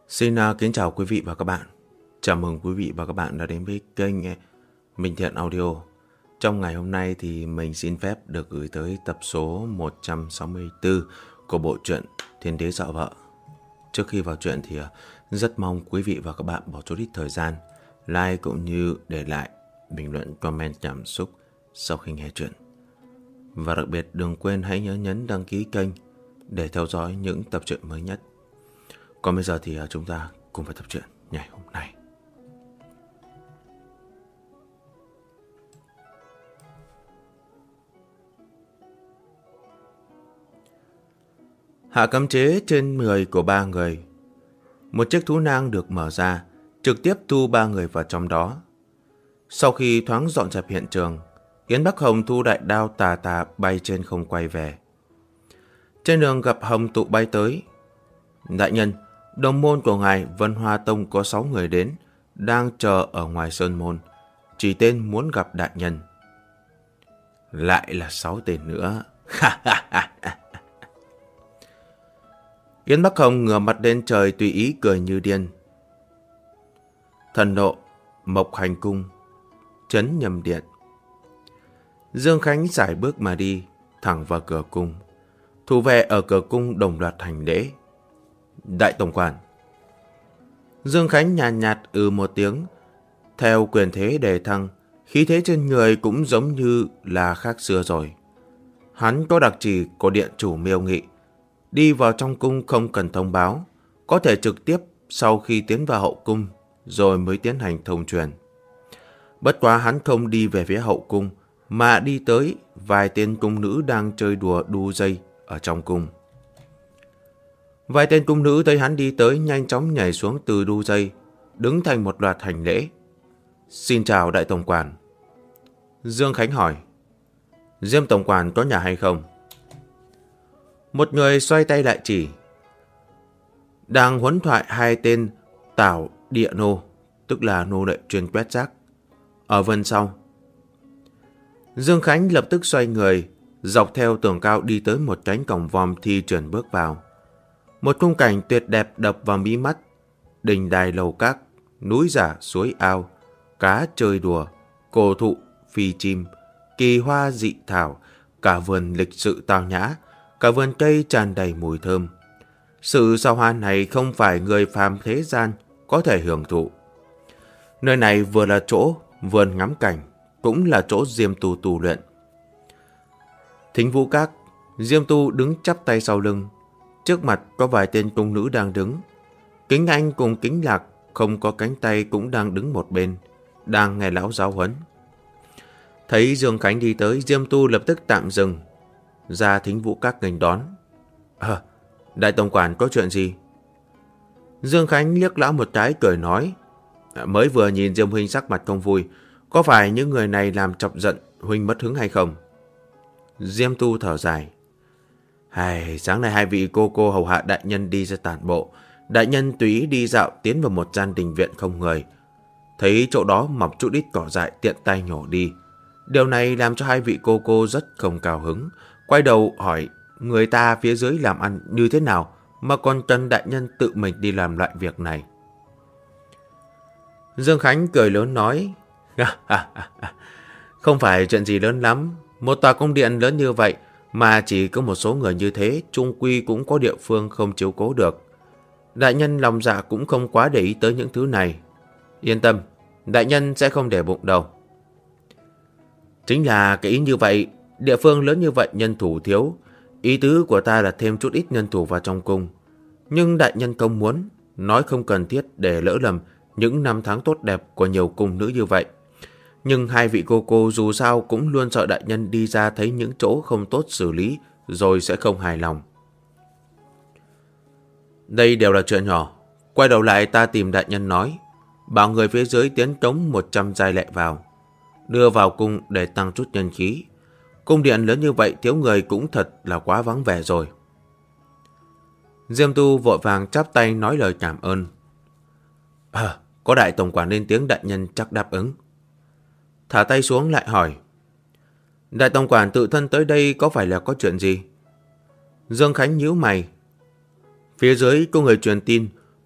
Xin kính chào quý vị và các bạn. Chào mừng quý vị và các bạn đã đến với kênh Minh Thiện Audio. Trong ngày hôm nay thì mình xin phép được gửi tới tập số 164 của bộ truyện Thiên Đế Dạo Vợ. Trước khi vào truyện thì rất mong quý vị và các bạn bỏ chút ít thời gian like cũng như để lại bình luận comment cảm xúc sau khi nghe truyện. Và đặc biệt đừng quên hãy nhớ nhấn đăng ký kênh để theo dõi những tập truyện mới nhất. Còn bây giờ thì chúng ta cùng vào tập truyện ngày hôm nay. Hạ cấm chế trên người của ba người. Một chiếc thú nang được mở ra, trực tiếp thu ba người vào trong đó. Sau khi thoáng dọn dẹp hiện trường, Yến Bắc Hồng thu đại đao tà tà bay trên không quay về. Trên đường gặp Hồng Tụ bay tới. Đại nhân, đồng môn của ngài Vân Hoa Tông có 6 người đến, đang chờ ở ngoài sơn môn, chỉ tên muốn gặp đại nhân. Lại là 6 tên nữa. Yến Bắc Hồng ngửa mặt lên trời tùy ý cười như điên. Thần nộ, Mộc Hành Cung, Trấn Nhâm Điện. Dương Khánh sải bước mà đi, thẳng vào cửa cung. Thủ vệ ở cửa cung đồng loạt hành lễ. Đại tổng quản. Dương Khánh nhàn nhạt một tiếng. Theo quyền thế đề thăng, khí thế trên người cũng giống như là khác xưa rồi. Hắn có đặc chỉ của điện chủ Miêu Nghị. Đi vào trong cung không cần thông báo, có thể trực tiếp sau khi tiến vào hậu cung rồi mới tiến hành thông truyền. Bất quá hắn không đi về phía hậu cung mà đi tới vài tên cung nữ đang chơi đùa đu dây ở trong cung. Vài tên cung nữ thấy hắn đi tới nhanh chóng nhảy xuống từ đu dây, đứng thành một loạt hành lễ. Xin chào đại tổng quản. Dương Khánh hỏi, Diêm tổng quản có nhà hay không? Một người xoay tay lại chỉ. Đang huấn thoại hai tên tảo địa nô, tức là nô lệ chuyên quét rác, ở vân sau. Dương Khánh lập tức xoay người, dọc theo tường cao đi tới một cánh cổng vòm thi chuyển bước vào. Một khung cảnh tuyệt đẹp đập vào mí mắt. Đình đài lầu các, núi giả suối ao, cá chơi đùa, cổ thụ, phi chim, kỳ hoa dị thảo, cả vườn lịch sự tao nhã, cả vườn cây tràn đầy mùi thơm. Sự sao hoa này không phải người phàm thế gian có thể hưởng thụ. Nơi này vừa là chỗ vườn ngắm cảnh, cũng là chỗ Diêm Tu tu luyện. Thính Vũ Các, Diêm Tu đứng chắp tay sau lưng. Trước mặt có vài tên cung nữ đang đứng. Kính Anh cùng Kính Lạc không có cánh tay cũng đang đứng một bên, đang nghe lão giáo huấn. Thấy Dương Khánh đi tới, Diêm Tu lập tức tạm dừng, ra Thính Vũ Các nghênh đón. Đại tổng quản có chuyện gì? Dương Khánh liếc lão một cái cười nói, mới vừa nhìn Diêm huynh sắc mặt không vui, có phải những người này làm chọc giận huynh mất hứng hay không? Diêm Tu thở dài. Sáng nay hai vị cô hầu hạ đại nhân đi ra tản bộ. Đại nhân tùy ý đi dạo tiến vào một gian đình viện không người. Thấy chỗ đó mọc chút ít cỏ dại tiện tay nhổ đi. Điều này làm cho hai vị cô rất không cao hứng. Quay đầu hỏi người ta phía dưới làm ăn như thế nào mà còn cần đại nhân tự mình đi làm loại việc này. Dương Khánh cười lớn nói, không phải chuyện gì lớn lắm. Một tòa cung điện lớn như vậy mà chỉ có một số người như thế, chung quy cũng có địa phương không chiếu cố được. Đại nhân lòng dạ cũng không quá để ý tới những thứ này. Yên tâm, đại nhân sẽ không để bụng đâu. Chính là cái ý như vậy, địa phương lớn như vậy nhân thủ thiếu. Ý tứ của ta là thêm chút ít nhân thủ vào trong cung. Nhưng đại nhân không muốn, nói không cần thiết để lỡ lầm những năm tháng tốt đẹp của nhiều cung nữ như vậy. Nhưng hai vị cô dù sao cũng luôn sợ đại nhân đi ra thấy những chỗ không tốt xử lý rồi sẽ không hài lòng. Đây đều là chuyện nhỏ. Quay đầu lại ta tìm đại nhân nói, bảo người phía dưới tiến cống 100 giai lệ vào, đưa vào cung để tăng chút nhân khí. Cung điện lớn như vậy thiếu người cũng thật là quá vắng vẻ rồi. Diêm Tu vội vàng chắp tay nói lời cảm ơn. Có đại tổng quản lên tiếng, đại nhân chắc đáp ứng. Thả tay xuống lại hỏi, đại tổng quản tự thân tới đây có phải là có chuyện gì? Dương Khánh nhíu mày. Phía dưới có người truyền tin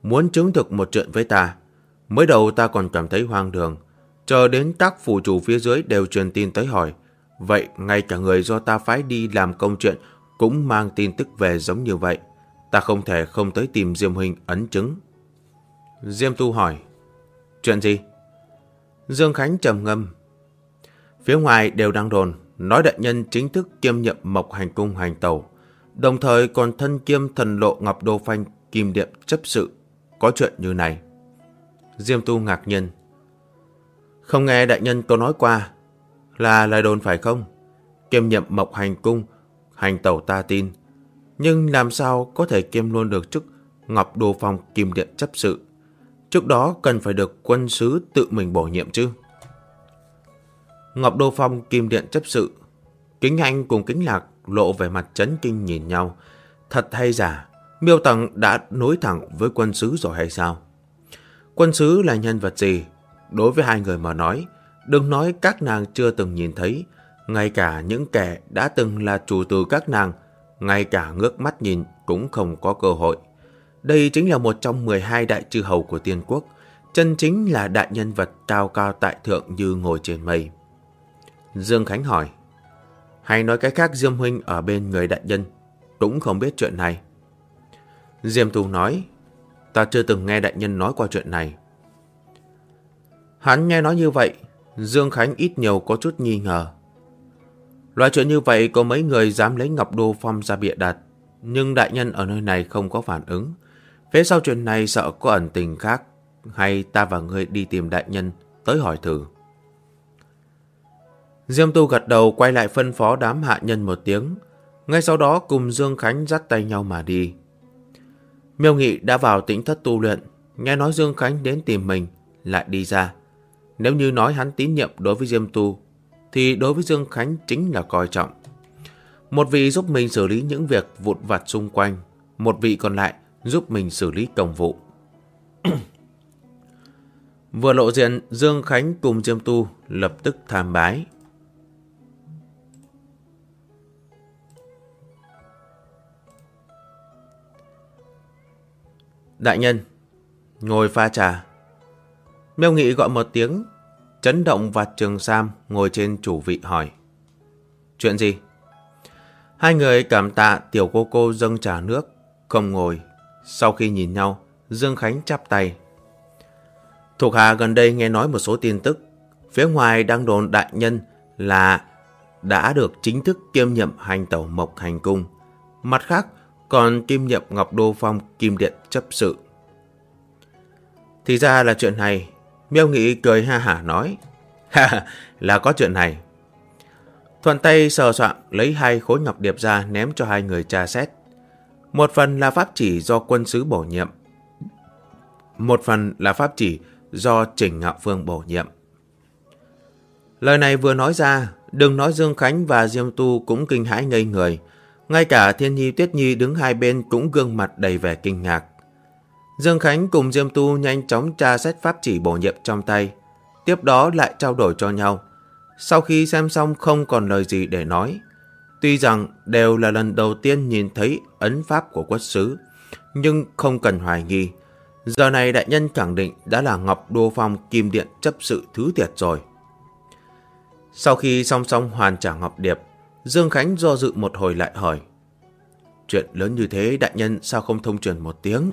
muốn chứng thực một chuyện với ta. Mới đầu ta còn cảm thấy hoang đường, chờ đến các phủ chủ phía dưới đều truyền tin tới hỏi. Vậy ngay cả người do ta phái đi làm công chuyện cũng mang tin tức về giống như vậy. Ta không thể không tới tìm Diêm huynh ấn chứng. Diêm Tu hỏi, chuyện gì? Dương Khánh trầm ngâm. Phía ngoài đều đang đồn, nói đại nhân chính thức kiêm nhiệm Mộc Hành Cung hành tẩu, đồng thời còn thân kiêm thần lộ Ngọc Đô Phanh Kim Điện chấp sự. Có chuyện như này. Diêm Tu ngạc nhiên. Không nghe đại nhân có nói qua, là lời đồn phải không? Kiêm nhiệm Mộc Hành Cung hành tẩu ta tin, nhưng làm sao có thể kiêm luôn được chức Ngọc Đô Phong Kim Điện chấp sự? Trước đó cần phải được quân sứ tự mình bổ nhiệm chứ. Ngọc Đô Phong Kim Điện chấp sự. Kính Anh cùng Kính Lạc lộ về mặt chấn kinh nhìn nhau. Thật hay giả, Miêu Tằng đã nối thẳng với quân sứ rồi hay sao? Quân sứ là nhân vật gì? Đối với hai người mà nói, đừng nói các nàng chưa từng nhìn thấy, ngay cả những kẻ đã từng là chủ tử các nàng, ngay cả ngước mắt nhìn cũng không có cơ hội. Đây chính là một trong 12 đại chư hầu của Tiên Quốc, chân chính là đại nhân vật cao cao tại thượng như ngồi trên mây. Dương Khánh hỏi, hay nói cái khác Diêm huynh ở bên người đại nhân cũng không biết chuyện này? Diêm Tu nói, ta chưa từng nghe đại nhân nói qua chuyện này. Hắn nghe nói như vậy, Dương Khánh ít nhiều có chút nghi ngờ. Loại chuyện như vậy có mấy người dám lấy Ngọc Đô Phong ra bịa đặt, nhưng đại nhân ở nơi này không có phản ứng. Phía sau chuyện này sợ có ẩn tình khác, hay ta và ngươi đi tìm đại nhân tới hỏi thử. Diêm Tu gật đầu quay lại phân phó đám hạ nhân một tiếng, ngay sau đó cùng Dương Khánh dắt tay nhau mà đi. Miêu Nghị đã vào tĩnh thất tu luyện, nghe nói Dương Khánh đến tìm mình, lại đi ra. Nếu như nói hắn tín nhiệm đối với Diêm Tu, thì đối với Dương Khánh chính là coi trọng. Một vị giúp mình xử lý những việc vụn vặt xung quanh, một vị còn lại giúp mình xử lý công vụ. Vừa lộ diện, Dương Khánh cùng Diêm Tu lập tức tham bái. Đại nhân, ngồi pha trà. Miêu Nghị gọi một tiếng, chấn động vạt trường sam ngồi trên chủ vị hỏi. Chuyện gì? Hai người cảm tạ tiểu cô dâng trà nước, không ngồi. Sau khi nhìn nhau, Dương Khánh chắp tay. Thuộc hạ gần đây nghe nói một số tin tức. Phía ngoài đang đồn đại nhân là đã được chính thức kiêm nhiệm hành tẩu Mộc Hành Cung. Mặt khác, còn kiêm nhiệm Ngọc Đô Phong Kim Điện chấp sự. Thì ra là chuyện này. Miêu Nghị cười ha hả nói. Ha, là có chuyện này. Thuận tay sờ soạng lấy 2 khối ngọc điệp ra ném cho hai người tra xét. Một phần là pháp chỉ do quân sứ bổ nhiệm, một phần là pháp chỉ do Trình Ngạo Phương bổ nhiệm. Lời này vừa nói ra, đừng nói Dương Khánh và Diêm Tu cũng kinh hãi ngây người. Ngay cả Thiên Nhi Tuyết Nhi đứng hai bên cũng gương mặt đầy vẻ kinh ngạc. Dương Khánh cùng Diêm Tu nhanh chóng tra xét pháp chỉ bổ nhiệm trong tay, tiếp đó lại trao đổi cho nhau. Sau khi xem xong không còn lời gì để nói. Tuy rằng đều là lần đầu tiên nhìn thấy ấn pháp của quốc sứ, nhưng không cần hoài nghi. Giờ này đại nhân khẳng định đã là Ngọc Đô Phong Kim Điện chấp sự thứ thiệt rồi. Sau khi song song hoàn trả ngọc điệp, Dương Khánh do dự một hồi lại hỏi. Chuyện lớn như thế đại nhân sao không thông truyền một tiếng?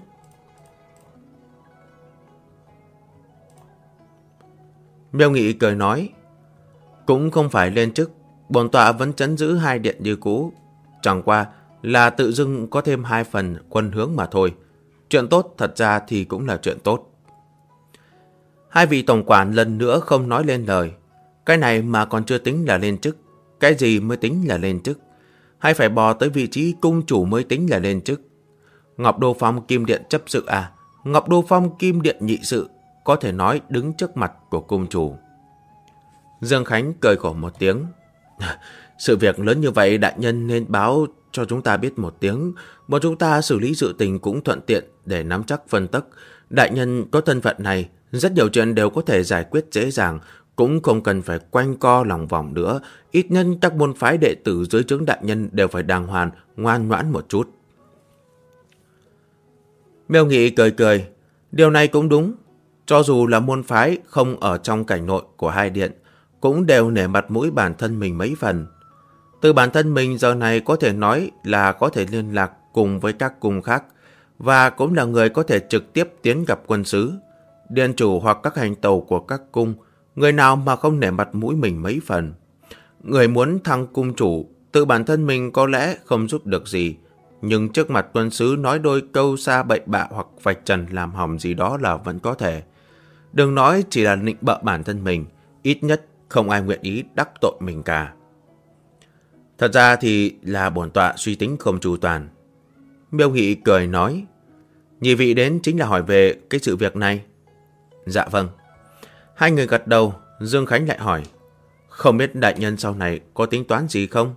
Miêu Nghị cười nói. Cũng không phải lên chức, bổn tọa vẫn trấn giữ 2 điện như cũ. Chẳng qua là tự dưng có thêm 2 phần quân hướng mà thôi. Chuyện tốt thật ra thì cũng là chuyện tốt. Hai vị tổng quản lần nữa không nói lên lời. Cái này mà còn chưa tính là lên chức. Cái gì mới tính là lên chức? Hay phải bò tới vị trí cung chủ mới tính là lên chức? Ngọc Đô Phong Kim Điện chấp sự à? Ngọc Đô Phong Kim Điện nhị sự, có thể nói đứng trước mặt của cung chủ. Dương Khánh cười khổ một tiếng. Sự việc lớn như vậy đại nhân nên báo cho chúng ta biết một tiếng. Bọn chúng ta xử lý sự tình cũng thuận tiện để nắm chắc phân tắc. Đại nhân có thân phận này, rất nhiều chuyện đều có thể giải quyết dễ dàng, cũng không cần phải quanh co lòng vòng nữa. Ít nhất các môn phái đệ tử dưới trướng đại nhân đều phải đàng hoàng, ngoan ngoãn một chút. Miêu Nghị cười cười. Điều này cũng đúng. Cho dù là môn phái không ở trong cảnh nội của hai điện, cũng đều nể mặt mũi bản thân mình mấy phần. Từ bản thân mình giờ này có thể nói là có thể liên lạc cùng với các cung khác, và cũng là người có thể trực tiếp tiến gặp quân sứ, điện chủ hoặc các hành tàu của các cung, người nào mà không nể mặt mũi mình mấy phần. Người muốn thăng cung chủ, tự bản thân mình có lẽ không giúp được gì, nhưng trước mặt quân sứ nói đôi câu xa bậy bạ hoặc vạch trần làm hỏng gì đó là vẫn có thể. Đừng nói chỉ là nịnh bợ bản thân mình, ít nhất không ai nguyện ý đắc tội mình cả. Thật ra thì là bổn tọa suy tính không chu toàn. Miêu Nghị cười nói, nhị vị đến chính là hỏi về cái sự việc này. Dạ vâng. Hai người gật đầu. Dương Khánh lại hỏi, không biết đại nhân sau này có tính toán gì không?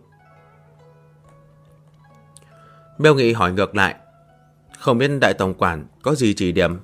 Miêu Nghị hỏi ngược lại, không biết đại tổng quản có gì chỉ điểm?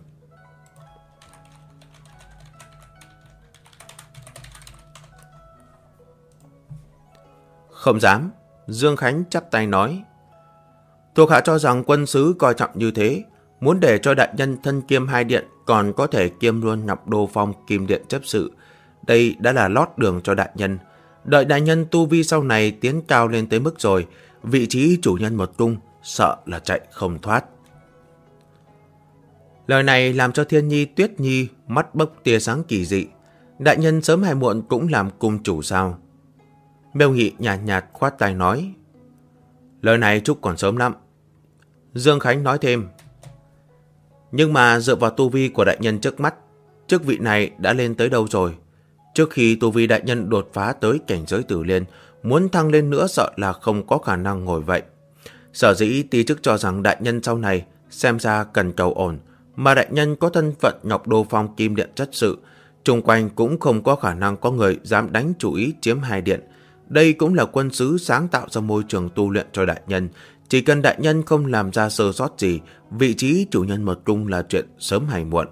Không dám. Dương Khánh chắp tay nói, thuộc hạ cho rằng quân sứ coi trọng như thế, muốn để cho đại nhân thân kiêm hai điện, còn có thể kiêm luôn Ngọc Đô Phong Kim Điện chấp sự. Đây đã là lót đường cho đại nhân. Đợi đại nhân tu vi sau này tiến cao lên tới mức rồi, vị trí chủ nhân một cung sợ là chạy không thoát. Lời này làm cho Thiên Nhi, Tuyết Nhi mắt bốc tia sáng kỳ dị. Đại nhân sớm hay muộn cũng làm cung chủ sao? Miêu Nghị nhạt nhạt khoát tay nói, lời này chúc còn sớm lắm. Dương Khánh nói thêm, nhưng mà dựa vào tu vi của đại nhân trước mắt, chức vị này đã lên tới đâu rồi? Trước khi tu vi đại nhân đột phá tới cảnh giới tử liên, muốn thăng lên nữa sợ là không có khả năng ngồi vậy. Sở dĩ ti chức cho rằng đại nhân sau này xem ra cần cầu ổn, mà đại nhân có thân phận Ngọc Đô Phong Kim Điện chất sự, chung quanh cũng không có khả năng có người dám đánh chủ ý chiếm hai điện. Đây cũng là quân sứ sáng tạo ra môi trường tu luyện cho đại nhân. Chỉ cần đại nhân không làm ra sơ sót gì, vị trí chủ nhân một cung là chuyện sớm hay muộn.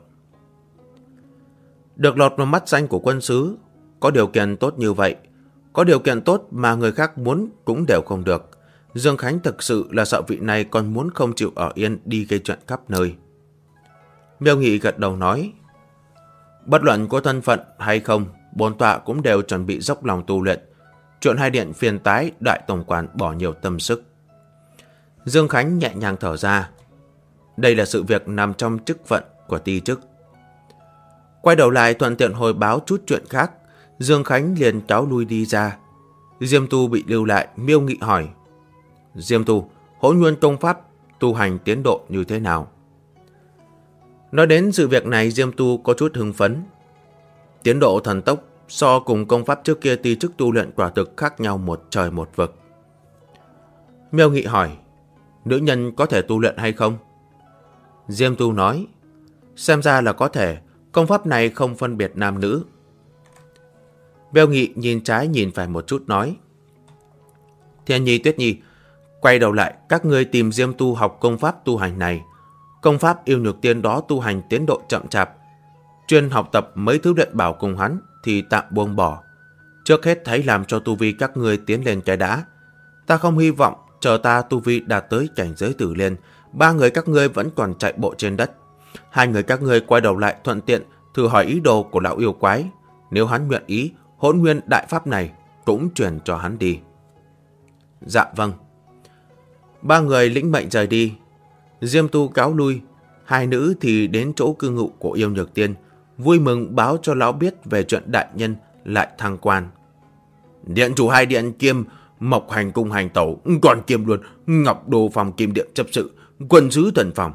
Được lọt vào mắt xanh của quân sứ, có điều kiện tốt như vậy, có điều kiện tốt mà người khác muốn cũng đều không được. Dương Khánh thực sự là sợ vị này còn muốn không chịu ở yên đi gây chuyện khắp nơi. Miêu Nghị gật đầu nói, bất luận có thân phận hay không, bổn tọa cũng đều chuẩn bị dốc lòng tu luyện. Chuyện hai điện phiền tái đại tổng quản bỏ nhiều tâm sức. Dương Khánh nhẹ nhàng thở ra. Đây là sự việc nằm trong chức phận của ti chức. Quay đầu lại thuận tiện hồi báo chút chuyện khác, Dương Khánh liền cáo lui đi ra. Diêm Tu bị lưu lại. Miêu Nghị hỏi, Diêm Tu, Hỗn Nguyên công pháp tu hành tiến độ như thế nào? Nói đến sự việc này, Diêm Tu có chút hưng phấn. Tiến độ thần tốc so cùng công pháp trước kia ti chức tu luyện quả thực khác nhau một trời một vực. Miêu Nghị hỏi, nữ nhân có thể tu luyện hay không? Diêm Tu nói, xem ra là có thể, công pháp này không phân biệt nam nữ. Miêu Nghị nhìn trái nhìn phải một chút nói, Thiên Nhi, Tuyết Nhi, quay đầu lại các ngươi tìm Diêm Tu học công pháp tu hành này. Công pháp yêu nhược tiên đó tu hành tiến độ chậm chạp, chuyên học tập mấy thứ luyện bảo cùng hắn thì tạm buông bỏ. Trước hết hãy làm cho tu vi các ngươi tiến lên cái đã. Ta không hy vọng chờ ta tu vi đạt tới cảnh giới tử liên, ba người các ngươi vẫn còn chạy bộ trên đất. Hai người các ngươi quay đầu lại thuận tiện thử hỏi ý đồ của lão yêu quái. Nếu hắn nguyện ý, Hỗn Nguyên đại pháp này cũng truyền cho hắn đi. Dạ vâng. Ba người lĩnh mệnh rời đi. Diêm Tu cáo lui, hai nữ thì đến chỗ cư ngụ của yêu nhược tiên, vui mừng báo cho lão biết về chuyện đại nhân lại thăng quan. Điện chủ hai điện kiêm Mộc Hành cung hành tẩu, còn kiêm luôn Ngọc Đô Phòng Kim Điện chấp sự, quân sứ thần phòng.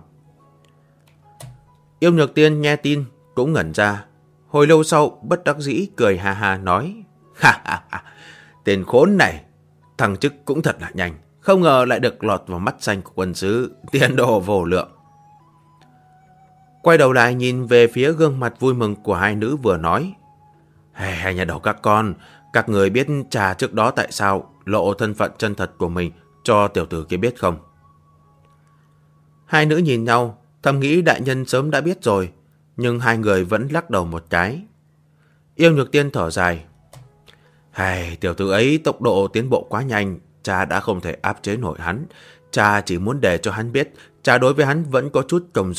Yêu nhược tiên nghe tin cũng ngẩn ra, hồi lâu sau bất đắc dĩ cười ha ha nói, ha ha ha, tên khốn này, thăng chức cũng thật là nhanh, không ngờ lại được lọt vào mắt xanh của quân sứ, tiền đồ vô lượng. Quay đầu lại nhìn về phía gương mặt vui mừng của hai nữ vừa nói, hai nhà đầu các người biết trà trước đó tại sao lộ thân phận chân thật của mình cho tiểu tử kia biết không? Hai nữ nhìn nhau, thầm nghĩ đại nhân sớm đã biết rồi, nhưng hai người vẫn lắc đầu một cái. Yêu nhược tiên thở dài, tiểu tử ấy tốc độ tiến bộ quá nhanh, cha đã không thể áp chế nổi hắn. Cha chỉ muốn để cho hắn biết, cha đối với hắn vẫn có chút công dụng,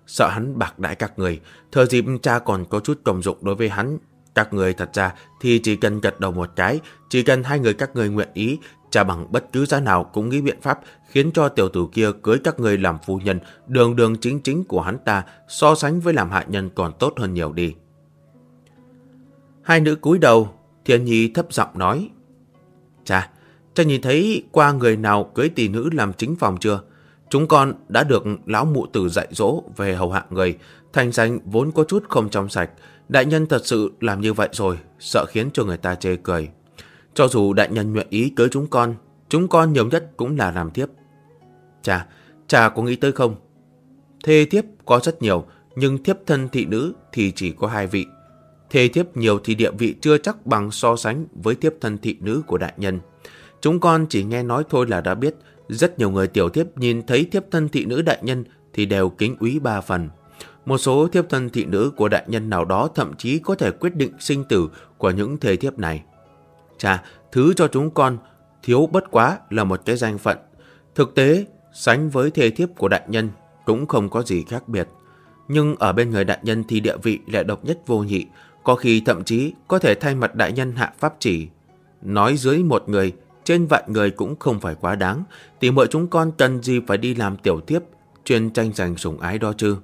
sợ hắn bạc đãi các người. Thừa dịp cha còn có chút công dụng đối với hắn, các người thật ra thì chỉ cần gật đầu một cái, chỉ cần hai người các người nguyện ý, cha bằng bất cứ giá nào cũng nghĩ biện pháp khiến cho tiểu tử kia cưới các người làm phu nhân, đường đường chính chính của hắn ta, so sánh với làm hạ nhân còn tốt hơn nhiều đi. Hai nữ cúi đầu, Thiên Nhi thấp giọng nói: Cha nhìn thấy qua người nào cưới tỷ nữ làm chính phòng chưa? Chúng con đã được lão mụ tử dạy dỗ về hầu hạ người, thành danh vốn có chút không trong sạch. Đại nhân thật sự làm như vậy rồi, sợ khiến cho người ta chê cười. Cho dù đại nhân nguyện ý cưới chúng con nhiều nhất cũng là làm thiếp. Cha có nghĩ tới không? Thê thiếp có rất nhiều, nhưng thiếp thân thị nữ thì chỉ có 2 vị. Thê thiếp nhiều thì địa vị chưa chắc bằng so sánh với thiếp thân thị nữ của đại nhân. Chúng con chỉ nghe nói thôi là đã biết, rất nhiều người tiểu thiếp nhìn thấy thiếp thân thị nữ đại nhân thì đều kính úy 3 phần. Một số thiếp thân thị nữ của đại nhân nào đó thậm chí có thể quyết định sinh tử của những thê thiếp này. Cha, thứ cho chúng con thiếu bất quá là một cái danh phận. Thực tế, sánh với thê thiếp của đại nhân cũng không có gì khác biệt. Nhưng ở bên người đại nhân thì địa vị lại độc nhất vô nhị, có khi thậm chí có thể thay mặt đại nhân hạ pháp chỉ. Nói dưới 1 người, trên vạn người cũng không phải quá đáng, thì mọi chúng con cần gì phải đi làm tiểu thiếp, chuyên tranh giành sủng ái đó chứ.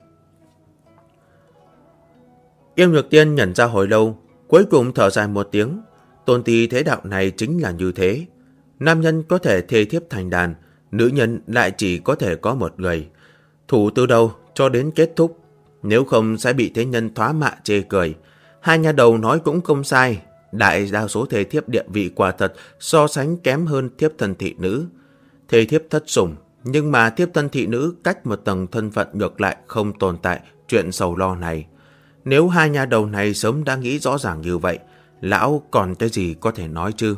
Yêm Nhược Tiên nhận ra hồi lâu, cuối cùng thở dài một tiếng. Tôn ti thế đạo này chính là như thế. Nam nhân có thể thê thiếp thành đàn, nữ nhân lại chỉ có thể có 1 người. Thủ từ đầu cho đến kết thúc, nếu không sẽ bị thế nhân thoá mạ chê cười. Hai nhà đầu nói cũng không sai, đại đa số thê thiếp địa vị quả thật so sánh kém hơn thiếp thân thị nữ. Thê thiếp thất sủng, nhưng mà thiếp thân thị nữ cách một tầng thân phận ngược lại không tồn tại chuyện sầu lo này. Nếu hai nhà đầu này sớm đã nghĩ rõ ràng như vậy, lão còn cái gì có thể nói chứ?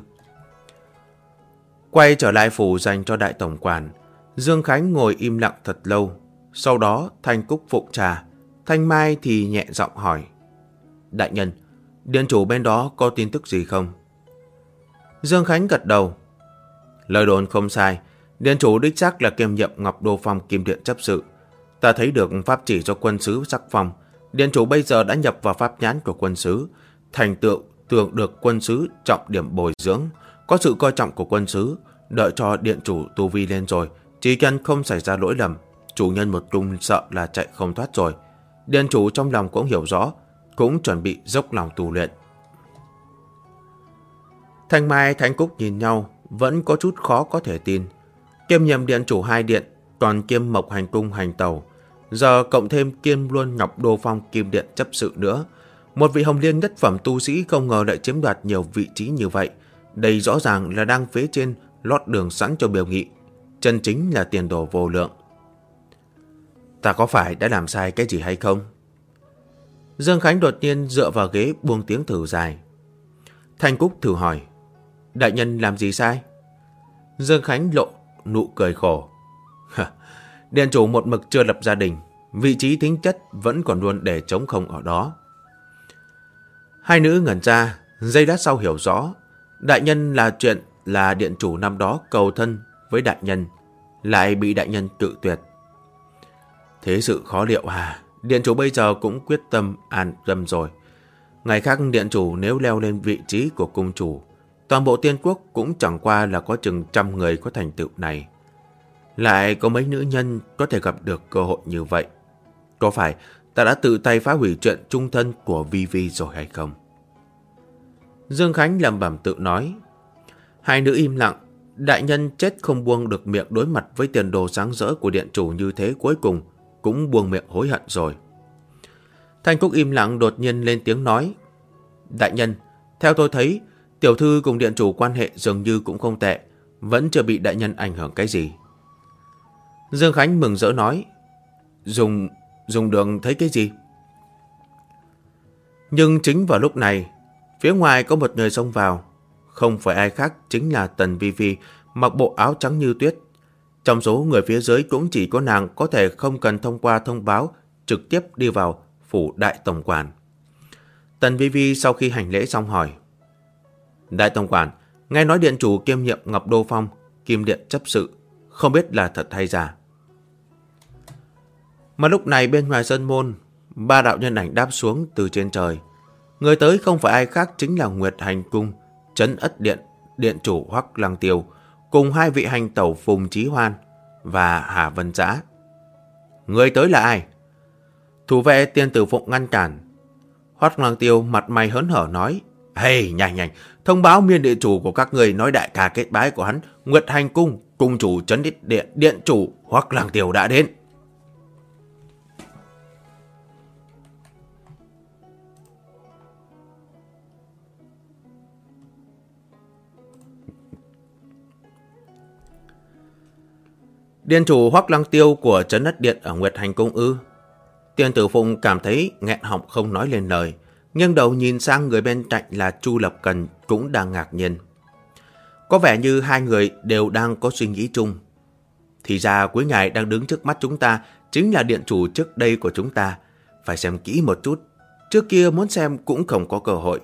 Quay trở lại phủ dành cho đại tổng quản, Dương Khánh ngồi im lặng thật lâu. Sau đó Thanh Cúc phụng trà, Thanh Mai thì nhẹ giọng hỏi: Đại nhân, điện chủ bên đó có tin tức gì không? Dương Khánh gật đầu. Lời đồn không sai, điện chủ đích xác là kiêm nhiệm Ngọc Đô Phong Kim Điện chấp sự. Ta thấy được pháp chỉ cho quân sứ sắc phong. Điện chủ bây giờ đã nhập vào pháp nhãn của quân sứ, thành tựu tưởng được quân sứ trọng điểm bồi dưỡng, có sự coi trọng của quân sứ. Đợi cho điện chủ tu vi lên rồi, chỉ cần không xảy ra lỗi lầm, chủ nhân một cung sợ là chạy không thoát rồi. Điện chủ trong lòng cũng hiểu rõ, cũng chuẩn bị dốc lòng tu luyện. Thanh Mai Thanh Cúc nhìn nhau, vẫn có chút khó có thể tin. Kiêm nhiệm điện chủ 2 điện, còn kiêm Mộc Hành Cung hành tàu, giờ cộng thêm kiêm luôn Ngọc Đô Phong Kim Điện chấp sự nữa. Một vị hồng liên nhất phẩm tu sĩ không ngờ lại chiếm đoạt nhiều vị trí như vậy. Đây rõ ràng là đang phía trên lót đường sẵn cho biểu nghị. Chân chính là tiền đồ vô lượng. Ta có phải đã làm sai cái gì hay không? Dương Khánh đột nhiên dựa vào ghế buông tiếng thở dài. Thanh Cúc thử hỏi: Đại nhân làm gì sai? Dương Khánh lộ nụ cười khổ. Điện chủ một mực chưa lập gia đình, vị trí tính chất vẫn còn luôn để trống không ở đó. Hai nữ ngẩn ra, giây lát sau hiểu rõ. Đại nhân là chuyện là điện chủ năm đó cầu thân với đại nhân, lại bị đại nhân cự tuyệt. Thế sự khó liệu à? Điện chủ bây giờ cũng quyết tâm an tâm rồi. Ngày khác điện chủ nếu leo lên vị trí của cung chủ, toàn bộ tiên quốc cũng chẳng qua là có chừng 100 người có thành tựu này. Lại có mấy nữ nhân có thể gặp được cơ hội như vậy. Có phải ta đã tự tay phá hủy chuyện chung thân của Vi Vi rồi hay không? Dương Khánh lẩm bẩm tự nói. Hai nữ im lặng. Đại nhân chết không buông được miệng đối mặt với tiền đồ sáng rỡ của điện chủ như thế, cuối cùng cũng buông miệng hối hận rồi. Thanh Cúc im lặng đột nhiên lên tiếng nói: Đại nhân, theo tôi thấy, tiểu thư cùng điện chủ quan hệ dường như cũng không tệ, vẫn chưa bị đại nhân ảnh hưởng cái gì. Dương Khánh mừng rỡ nói: Dùng đường thấy cái gì? Nhưng chính vào lúc này, phía ngoài có một người xông vào. Không phải ai khác, chính là Tần Vi Vi, mặc bộ áo trắng như tuyết. Trong số người phía dưới cũng chỉ có nàng có thể không cần thông qua thông báo, trực tiếp đi vào phủ đại tổng quản. Tần Vi Vi sau khi hành lễ xong hỏi: Đại tổng quản, nghe nói điện chủ kiêm nhiệm Ngọc Đô Phong Kim Điện chấp sự, không biết là thật hay giả? Mà lúc này bên ngoài sân môn, ba đạo nhân ảnh đáp xuống từ trên trời. Người tới không phải ai khác chính là Nguyệt Hành Cung, Trấn Ất Điện, điện chủ Hoắc Lăng Tiêu, cùng hai vị hành tẩu Phùng Chí Hoan và Hà Vân Dã. Người tới là ai? Thủ vệ Tiên Tử Phụng ngăn cản. Hoắc Lăng Tiêu mặt mày hớn hở nói: Hey, nhanh, thông báo Miên địa chủ của các người nói đại ca kết bái của hắn, Nguyệt Hành Cung, cung chủ Trấn Ất Điện, điện chủ Hoắc Lăng Tiêu đã đến. Điện chủ Hoắc Lăng Tiêu của Trấn Ất Điện ở Nguyệt Hành Cung ư? Tiên Tử Phụng cảm thấy nghẹn họng không nói lên lời, nghiêng đầu nhìn sang người bên cạnh là Chu Lập Cần cũng đang ngạc nhiên. Có vẻ như hai người đều đang có suy nghĩ chung. Thì ra quý ngài đang đứng trước mắt chúng ta chính là điện chủ trước đây của chúng ta. Phải xem kỹ một chút, trước kia muốn xem cũng không có cơ hội.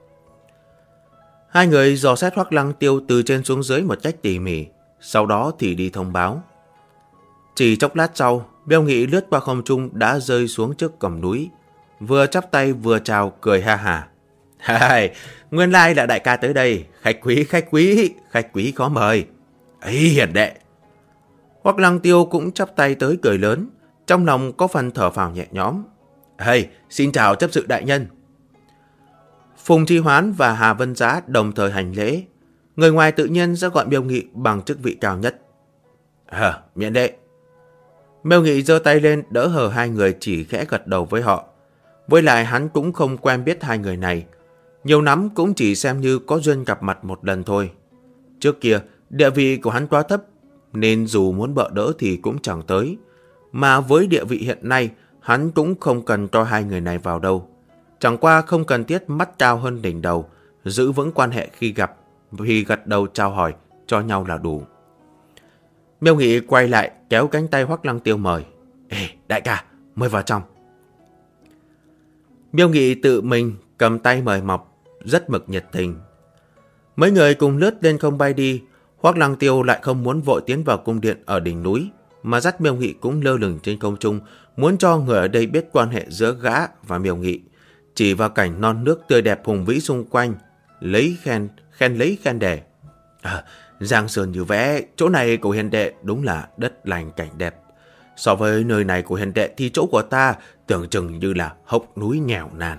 Hai người dò xét Hoắc Lăng Tiêu từ trên xuống dưới một cách tỉ mỉ, sau đó thì đi thông báo. Chỉ chốc lát sau, Bêu Nghị lướt qua không trung đã rơi xuống trước cổng núi, vừa chắp tay vừa chào cười ha hả. Hai, nguyên lai là đại ca tới đây, khách quý có mời. Ấy hiền đệ. Hoắc Lăng Tiêu cũng chắp tay tới cười lớn, trong lòng có phần thở phào nhẹ nhõm. Hey, xin chào chấp sự đại nhân. Phùng Chí Hoán và Hà Vân Dã đồng thời hành lễ. Người ngoài tự nhiên sẽ gọi Bêu Nghị bằng chức vị cao nhất. Miễn đệ. Bêu Nghị giơ tay lên đỡ hờ hai người, chỉ khẽ gật đầu với họ. Với lại hắn cũng không quen biết hai người này, nhiều lắm cũng chỉ xem như có duyên gặp mặt một lần thôi. Trước kia địa vị của hắn quá thấp, nên dù muốn bợ đỡ thì cũng chẳng tới. Mà với địa vị hiện nay, hắn cũng không cần cho hai người này vào đâu. Chẳng qua không cần thiết mắt cao hơn đỉnh đầu, giữ vững quan hệ khi gặp, vì gật đầu chào hỏi cho nhau là đủ. Bêu Nghị quay lại kéo cánh tay Hoắc Lăng Tiêu mời. Ê, đại ca, mời vào trong. Bêu Nghị tự mình cầm tay mời mọc, rất mực nhiệt tình. Mấy người cùng lướt lên không bay đi. Hoắc Lăng Tiêu lại không muốn vội tiến vào cung điện ở đỉnh núi, mà dắt Bêu Nghị cũng lơ lửng trên không trung, muốn cho người ở đây biết quan hệ giữa gã và Bêu Nghị. Chỉ vào cảnh non nước tươi đẹp hùng vĩ xung quanh, lấy khen đề. Giang sơn như vẽ, chỗ này của hiền đệ đúng là đất lành cảnh đẹp. So với nơi này của hiền đệ thì chỗ của ta tưởng chừng như là hốc núi nghèo nàn.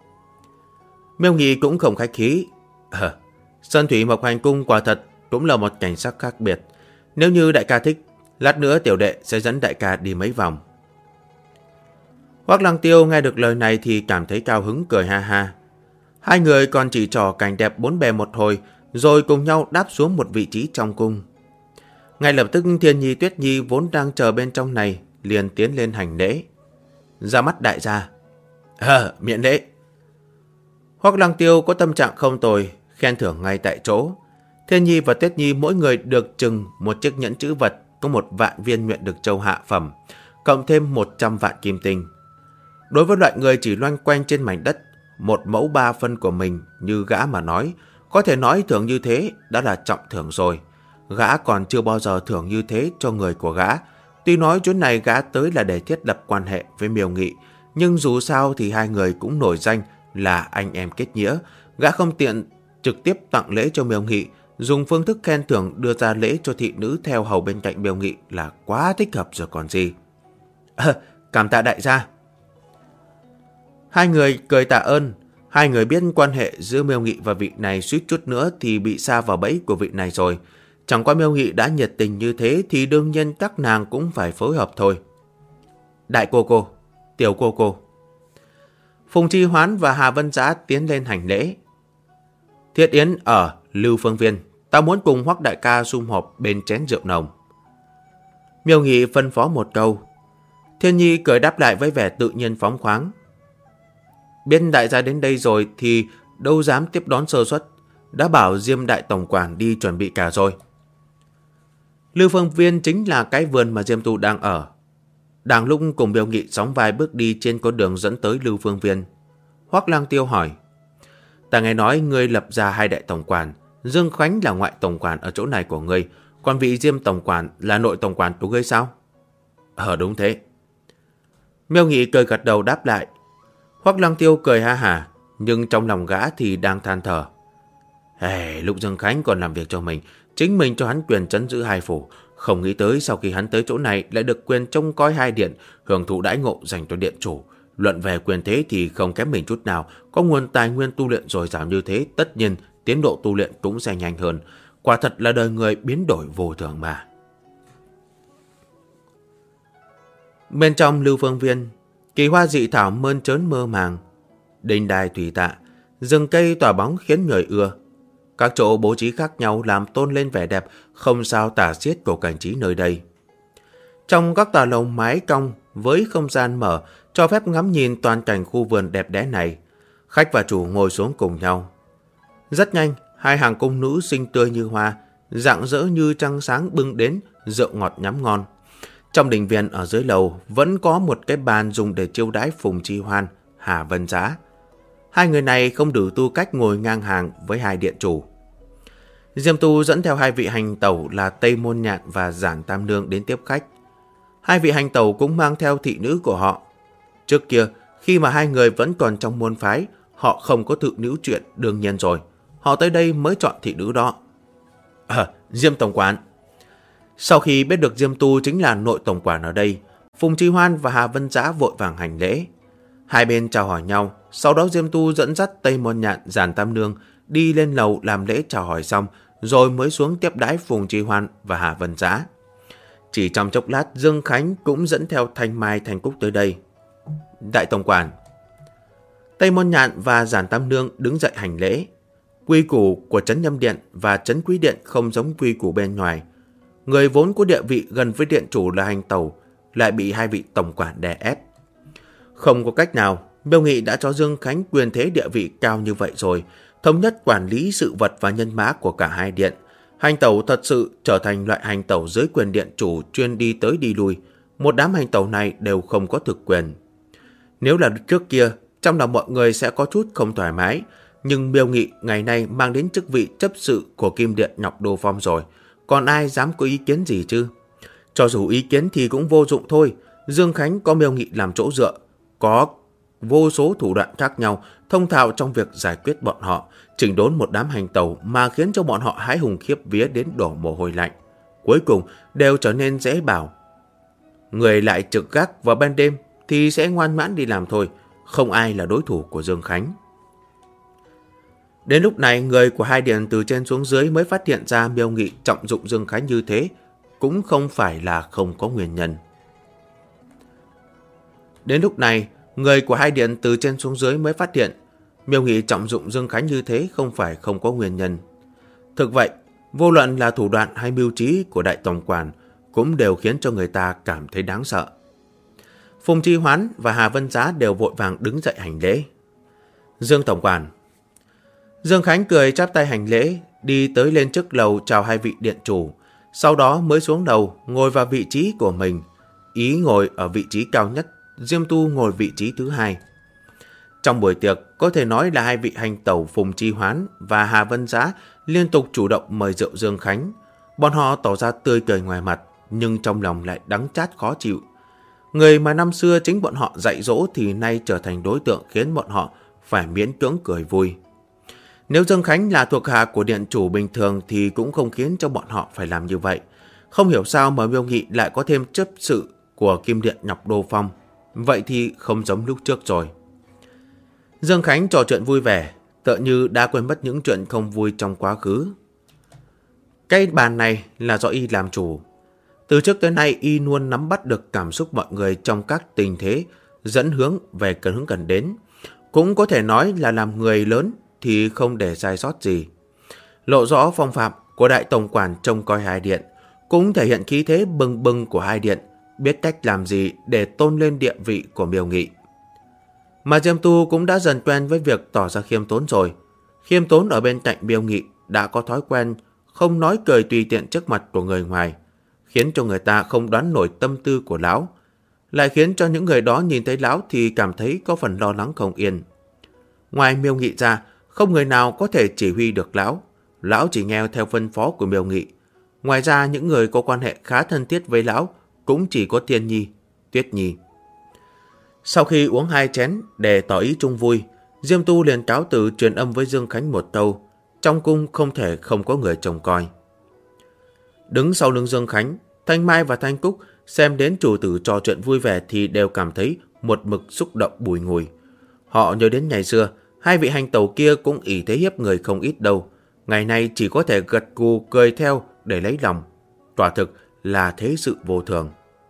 Bêu Nghị cũng không khách khí. Sơn Thủy Mộc Hành Cung quả thật cũng là một cảnh sắc khác biệt. Nếu như đại ca thích, lát nữa tiểu đệ sẽ dẫn đại ca đi mấy vòng. Hoắc Lăng Tiêu nghe được lời này thì cảm thấy cao hứng cười ha ha. Hai người còn chỉ trò cảnh đẹp bốn bề một hồi, rồi cùng nhau đáp xuống một vị trí trong cung. Ngay lập tức Thiên Nhi Tuyết Nhi vốn đang chờ bên trong này liền tiến lên hành lễ. Ra mắt đại gia. Miễn lễ. Hoắc Lăng Tiêu có tâm trạng không tồi, khen thưởng ngay tại chỗ. Thiên Nhi và Tuyết Nhi mỗi người được chừng một chiếc nhẫn chữ vật có 1 vạn viên nguyện được châu hạ phẩm, cộng thêm 100 vạn kim tinh. Đối với loại người chỉ loanh quanh trên mảnh đất 1 mẫu 3 phân của mình như gã mà nói, có thể nói thưởng như thế đã là trọng thưởng rồi. Gã còn chưa bao giờ thưởng như thế cho người của gã. Tuy nói chuyến này gã tới là để thiết lập quan hệ với Miêu Nghị, nhưng dù sao thì hai người cũng nổi danh là anh em kết nghĩa. Gã không tiện trực tiếp tặng lễ cho Miêu Nghị, dùng phương thức khen thưởng đưa ra lễ cho thị nữ theo hầu bên cạnh Miêu Nghị là quá thích hợp rồi còn gì. Cảm tạ đại gia. Hai người cười tạ ơn. Hai người biết quan hệ giữa Miêu Nghị và vị này suýt chút nữa thì bị sa vào bẫy của vị này rồi. Chẳng qua Miêu Nghị đã nhiệt tình như thế thì đương nhiên các nàng cũng phải phối hợp thôi. Đại cô cô, tiểu cô cô. Phùng Chí Hoán và Hà Vân Dã tiến lên hành lễ. Thiết yến ở Lưu Phương Viên, ta muốn cùng Hoắc đại ca sum họp bên chén rượu nồng. Miêu Nghị phân phó một câu. Thiên Nhi cười đáp lại với vẻ tự nhiên phóng khoáng. Biết đại gia đến đây rồi thì đâu dám tiếp đón sơ suất, đã bảo Diêm đại tổng quản đi chuẩn bị cả rồi. Lưu Phương Viên chính là cái vườn mà Diêm Tu đang ở. Đang lúc cùng Miêu Nghị sóng vai bước đi trên con đường dẫn tới Lưu Phương Viên, Hoắc Lăng Tiêu hỏi: Ta nghe nói ngươi lập ra 2 đại tổng quản, Dương Khánh là ngoại tổng quản ở chỗ này của ngươi, còn vị Diêm tổng quản là nội tổng quản của ngươi sao? Đúng thế. Miêu Nghị cười gật đầu đáp lại. Hoắc Lăng Tiêu cười ha hả, nhưng trong lòng gã thì đang than thở. Lúc Dương Khánh còn làm việc cho mình, chính mình cho hắn quyền trấn giữ hai phủ. Không nghĩ tới sau khi hắn tới chỗ này lại được quyền trông coi hai điện, hưởng thụ đãi ngộ dành cho điện chủ. Luận về quyền thế thì không kém mình chút nào, có nguồn tài nguyên tu luyện dồi dào như thế, tất nhiên tiến độ tu luyện cũng sẽ nhanh hơn. Quả thật là đời người biến đổi vô thường mà. Bên trong Lưu Phương Viên, kỳ hoa dị thảo mơn trớn mơ màng, đình đài thủy tạ, rừng cây tỏa bóng khiến người ưa. Các chỗ bố trí khác nhau làm tôn lên vẻ đẹp không sao tả xiết của cảnh trí nơi đây. Trong các tòa lầu mái cong với không gian mở cho phép ngắm nhìn toàn cảnh khu vườn đẹp đẽ này, khách và chủ ngồi xuống cùng nhau. Rất nhanh, hai hàng cung nữ xinh tươi như hoa, rạng rỡ như trăng sáng bưng đến rượu ngọt nhắm ngon. Trong đình viện ở dưới lầu vẫn có một cái bàn dùng để chiêu đãi Phùng Chi Hoan, Hà Vân Giá. Hai người này không đủ tư cách ngồi ngang hàng với hai điện chủ. Diêm Tu dẫn theo hai vị hành tẩu là Tây Môn Nhạn và Giản Tam Nương đến tiếp khách. Hai vị hành tẩu cũng mang theo thị nữ của họ. Trước kia, khi mà hai người vẫn còn trong môn phái, họ không có tự nữ chuyện đương nhiên rồi. Họ tới đây mới chọn thị nữ đó. Diêm Tổng Quản. Sau khi biết được Diêm Tu chính là nội tổng quản ở đây, Phùng Chi Hoan và Hà Vân Dã vội vàng hành lễ. Hai bên chào hỏi nhau, sau đó Diêm Tu dẫn dắt Tây Môn Nhạn, Giản Tam Nương đi lên lầu làm lễ chào hỏi xong, rồi mới xuống tiếp đãi Phùng Chi Hoan và Hà Vân Dã. Chỉ trong chốc lát, Dương Khánh cũng dẫn theo Thanh Mai Thanh Cúc tới đây. Đại tổng quản. Tây Môn Nhạn và Giản Tam Nương đứng dậy hành lễ. Quy củ của Trấn Nhâm Điện và Trấn Quý Điện không giống quy củ bên ngoài. Người vốn có địa vị gần với điện chủ là hành tẩu lại bị hai vị tổng quản đè ép. Không có cách nào, Miêu Nghị đã cho Dương Khánh quyền thế địa vị cao như vậy rồi, thống nhất quản lý sự vật và nhân mã của cả hai điện. Hành tẩu thật sự trở thành loại hành tẩu dưới quyền điện chủ chuyên đi tới đi lui. Một đám hành tẩu này đều không có thực quyền. Nếu là trước kia, trong lòng mọi người sẽ có chút không thoải mái, nhưng Miêu Nghị ngày nay mang đến chức vị chấp sự của Kim Điện Ngọc Đô Phong rồi, còn ai dám có ý kiến gì chứ? Cho dù ý kiến thì cũng vô dụng thôi. Dương Khánh có Miêu Nghị làm chỗ dựa, có vô số thủ đoạn khác nhau, thông thạo trong việc giải quyết bọn họ, chỉnh đốn một đám hành tẩu mà khiến cho bọn họ hãi hùng khiếp vía đến đổ mồ hôi lạnh. Cuối cùng đều trở nên dễ bảo. Người lại trực gác vào ban đêm thì sẽ ngoan ngoãn đi làm thôi, không ai là đối thủ của Dương Khánh. Đến lúc này, người của hai điện từ trên xuống dưới mới phát hiện ra Miêu Nghị trọng dụng Dương Khánh như thế, cũng không phải là không có nguyên nhân. Đến lúc này, người của hai điện từ trên xuống dưới mới phát hiện Miêu Nghị trọng dụng Dương Khánh như thế không phải không có nguyên nhân. Thực vậy, vô luận là thủ đoạn hay mưu trí của đại tổng quản cũng đều khiến cho người ta cảm thấy đáng sợ. Phùng Chi Hoán và Hà Vân Giá đều vội vàng đứng dậy hành lễ. Dương tổng quản. Dương Khánh cười chắp tay hành lễ, đi tới lên trước lầu chào hai vị điện chủ, sau đó mới xuống lầu ngồi vào vị trí của mình. Ý ngồi ở vị trí cao nhất, Diêm Tu ngồi vị trí thứ hai. Trong buổi tiệc, có thể nói là hai vị hành tẩu Phùng Chi Hoán và Hà Vân Giá liên tục chủ động mời rượu Dương Khánh. Bọn họ tỏ ra tươi cười ngoài mặt, nhưng trong lòng lại đắng chát khó chịu. Người mà năm xưa chính bọn họ dạy dỗ thì nay trở thành đối tượng khiến bọn họ phải miễn cưỡng cười vui. Nếu Dương Khánh là thuộc hạ của điện chủ bình thường thì cũng không khiến cho bọn họ phải làm như vậy. Không hiểu sao mà Miêu Nghị lại có thêm chấp sự của Kim Điện Ngọc Đô Phong. Vậy thì không giống lúc trước rồi. Dương Khánh trò chuyện vui vẻ, tựa như đã quên mất những chuyện không vui trong quá khứ. Cái bàn này là do y làm chủ. Từ trước tới nay y luôn nắm bắt được cảm xúc mọi người trong các tình thế, dẫn hướng về hướng cần đến. Cũng có thể nói là làm người lớn thì không để sai sót gì. Lộ rõ phong phạm của đại tổng quản trông coi hai điện, cũng thể hiện khí thế bừng bừng của hai điện, biết cách làm gì để tôn lên địa vị của Miêu Nghị. Mà Diêm Tu cũng đã dần quen với việc tỏ ra khiêm tốn rồi. Khiêm tốn ở bên cạnh Miêu Nghị đã có thói quen không nói cười tùy tiện trước mặt của người ngoài, khiến cho người ta không đoán nổi tâm tư của lão, lại khiến cho những người đó nhìn thấy lão thì cảm thấy có phần lo lắng không yên. Ngoài Miêu Nghị ra, không người nào có thể chỉ huy được lão. Lão chỉ nghe theo phân phó của Miêu Nghị. Ngoài ra, những người có quan hệ khá thân thiết với lão cũng chỉ có Thiên Nhi, Tuyết Nhi. Sau khi uống 2 chén để tỏ ý chung vui, Diêm Tu liền cáo từ truyền âm với Dương Khánh một câu, trong cung không thể không có người trông coi. Đứng sau lưng Dương Khánh, Thanh Mai và Thanh Cúc xem đến chủ tử trò chuyện vui vẻ thì đều cảm thấy một mực xúc động bùi ngùi. Họ nhớ đến ngày xưa, hai vị hành tẩu kia cũng ỷ thế hiếp người không ít đâu. Ngày nay chỉ có thể gật gù cười theo để lấy lòng. Quả thực là thế sự vô thường.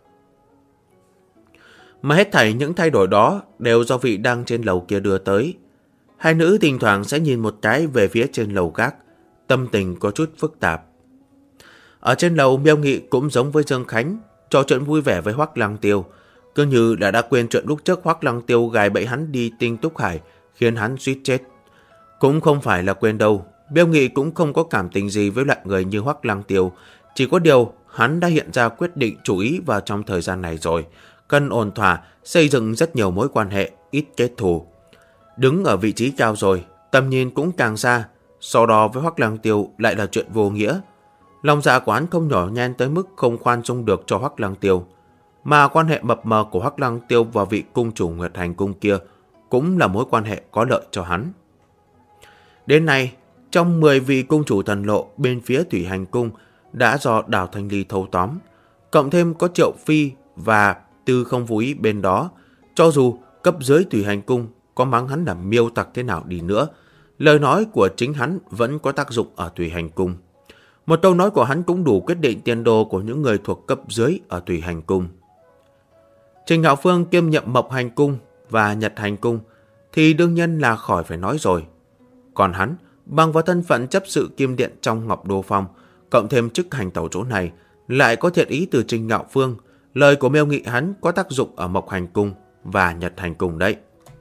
Mà hết thảy những thay đổi đó đều do vị đang trên lầu kia đưa tới. Hai nữ thỉnh thoảng sẽ nhìn một cái về phía trên lầu gác, tâm tình có chút phức tạp. Ở trên lầu, Miêu Nghị cũng giống với Dương Khánh, trò chuyện vui vẻ với Hoắc Lăng Tiêu, cứ như đã quên chuyện lúc trước Hoắc Lăng Tiêu gài bẫy hắn đi Tinh Túc Hải, khiến hắn suýt chết. Cũng không phải là quên đâu, Miêu Nghị cũng không có cảm tình gì với loại người như Hoắc Lăng Tiêu, chỉ có điều hắn đã hiện ra quyết định chủ ý vào trong thời gian này rồi, cần ổn thỏa xây dựng rất nhiều mối quan hệ, ít kết thù. Đứng ở vị trí cao rồi, tầm nhìn cũng càng xa, so đo với Hoắc Lăng Tiêu lại là chuyện vô nghĩa. Lòng dạ của hắn không nhỏ nhen tới mức không khoan dung được cho Hoắc Lăng Tiêu, mà quan hệ mập mờ của Hoắc Lăng Tiêu và vị cung chủ Nguyệt Hành Cung kia cũng là mối quan hệ có lợi cho hắn. Đến nay, trong 10 vị cung chủ thần lộ bên phía Thủy Hành Cung đã do Đào Thanh Ly thâu tóm, cộng thêm có Triệu Phi và Tư Không Vũ Ý bên đó, cho dù cấp dưới Thủy Hành Cung có mắng hắn là miêu tặc thế nào đi nữa, lời nói của chính hắn vẫn có tác dụng ở Thủy Hành Cung. Một câu nói của hắn cũng đủ quyết định tiền đồ của những người thuộc cấp dưới ở Thủy Hành Cung. Trình Hạo Phương kiêm nhiệm Mộc Hành Cung và Nhật Hành Cung thì đương nhiên là khỏi phải nói rồi. Còn hắn, bằng vào thân phận chấp sự Kim Điện trong Ngọc Đô Phong, cộng thêm chức hành tẩu chỗ này, lại có thiện ý từ Trình Hạo Phương, lời của Miêu Nghị hắn có tác dụng ở Mộc Hành Cung và Nhật Hành Cung đấy.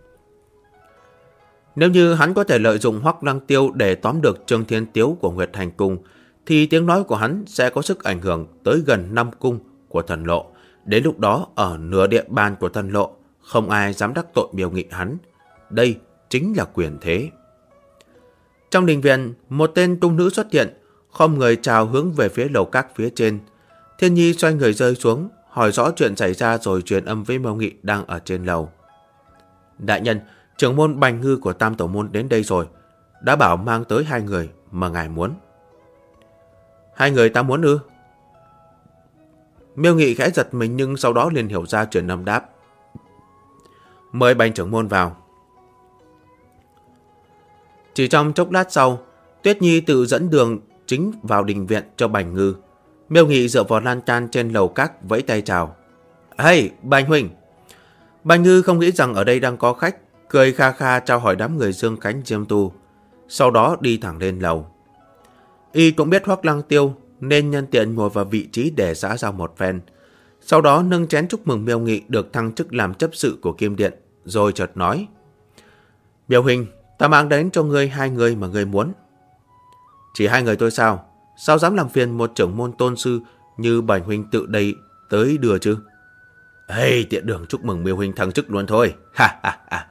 Nếu như hắn có thể lợi dụng Hoắc Lăng Tiêu để tóm được Trương Thiên Tiếu của Nguyệt Hành Cung, thì tiếng nói của hắn sẽ có sức ảnh hưởng tới gần 5 cung của thần lộ. Đến lúc đó, ở nửa địa bàn của thần lộ, không ai dám đắc tội Miêu Nghị hắn. Đây chính là quyền thế. Trong đình viện, một tên cung nữ xuất hiện, khom người chào hướng về phía lầu các phía trên. Thiên Nhi xoay người rơi xuống, hỏi rõ chuyện xảy ra rồi truyền âm với Miêu Nghị đang ở trên lầu. Đại nhân, trưởng môn Bành Ngư của Tam Tổ Môn đến đây rồi, đã bảo mang tới 2 người mà ngài muốn. 2 người ta muốn ư? Miêu Nghị khẽ giật mình nhưng sau đó liền hiểu ra truyền âm đáp. Mời Bành trưởng môn vào. Chỉ trong chốc lát sau, Tuyết Nhi tự dẫn đường chính vào đình viện cho Bành Ngư. Miêu Nghị dựa vào lan can trên lầu các vẫy tay chào. Hey, Bành huynh! Bành Ngư không nghĩ rằng ở đây đang có khách, cười kha kha chào hỏi đám người Dương Khánh Diêm Tu, sau đó đi thẳng lên lầu. Y cũng biết Hoắc Lăng Tiêu nên nhân tiện ngồi vào vị trí để xã giao một phen, sau đó nâng chén chúc mừng Miêu Nghị được thăng chức làm chấp sự của Kim Điện, rồi chợt nói. Miêu huynh, ta mang đến cho ngươi 2 người mà ngươi muốn. Chỉ 2 người thôi sao? Sao dám làm phiền một trưởng môn tôn sư như Bành huynh tự đây tới đưa chứ? Hey, tiện đường chúc mừng Miêu huynh thăng chức luôn thôi. Ha ha ha.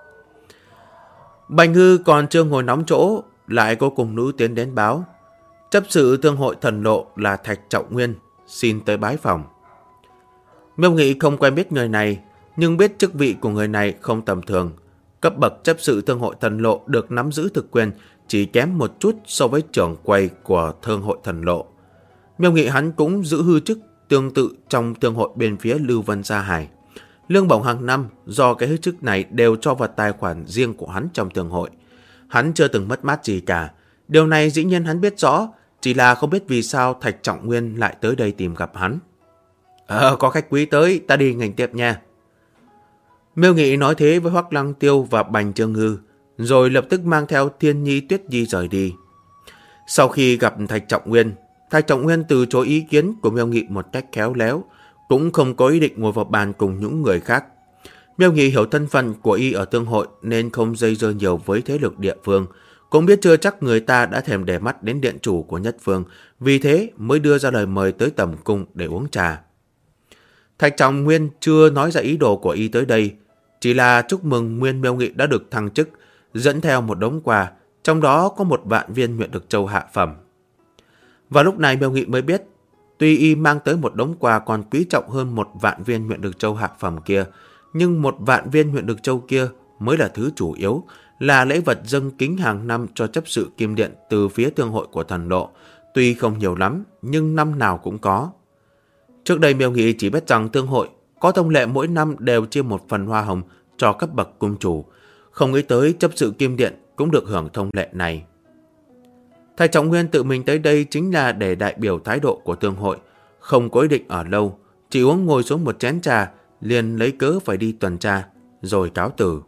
Bành Ngư còn chưa ngồi nóng chỗ, lại có cùng nữ tiến đến báo. Chấp sự thương hội thần lộ là Thạch Trọng Nguyên, xin tới bái phòng. Miêu Nghị không quen biết người này, nhưng biết chức vị của người này không tầm thường. Cấp bậc chấp sự thương hội thần lộ được nắm giữ thực quyền chỉ kém một chút so với trưởng quầy của thương hội thần lộ. Miêu Nghị hắn cũng giữ hư chức tương tự trong thương hội bên phía Lưu Vân Gia Hải. Lương bổng hàng năm do cái hư chức này đều cho vào tài khoản riêng của hắn trong thương hội. Hắn chưa từng mất mát gì cả. Điều này dĩ nhiên hắn biết rõ, chỉ là không biết vì sao Thạch Trọng Nguyên lại tới đây tìm gặp hắn. Có khách quý tới, ta đi ngành tiếp nha. Miêu Nghị nói thế với Hoắc Lăng Tiêu và Bành Trương Ngư, rồi lập tức mang theo Thiên Nhi Tuyết Nhi rời đi. Sau khi gặp Thạch Trọng Nguyên từ chối ý kiến của Miêu Nghị một cách khéo léo, cũng không có ý định ngồi vào bàn cùng những người khác. Miêu Nghị hiểu thân phận của y ở thương hội nên không dây dưa nhiều với thế lực địa phương, cũng biết chưa chắc người ta đã thèm để mắt đến điện chủ của Nhất Phương, vì thế mới đưa ra lời mời tới tẩm cung để uống trà. Thạch Trọng Nguyên chưa nói ra ý đồ của y tới đây, chỉ là chúc mừng Nguyên Miêu Nghị đã được thăng chức, dẫn theo một đống quà, trong đó có 1 vạn viên Nguyện Được Châu hạ phẩm. Và lúc này Miêu Nghị mới biết, tuy y mang tới một đống quà còn quý trọng hơn 1 vạn viên Nguyện Được Châu hạ phẩm kia, nhưng 1.000.000 viên huyện Được Châu kia mới là thứ chủ yếu, là lễ vật dâng kính hàng năm cho chấp sự Kim Điện từ phía thương hội của thần độ. Tuy không nhiều lắm, nhưng năm nào cũng có. Trước đây Miêu Nghị chỉ biết rằng thương hội có thông lệ mỗi năm đều chia một phần hoa hồng cho các bậc cung chủ, không nghĩ tới chấp sự Kim Điện cũng được hưởng thông lệ này. Thầy Trọng Nguyên tự mình tới đây chính là để đại biểu thái độ của thương hội, không có ý định ở lâu, chỉ uống ngồi xuống một chén trà, liền lấy cớ phải đi tuần tra, rồi cáo từ.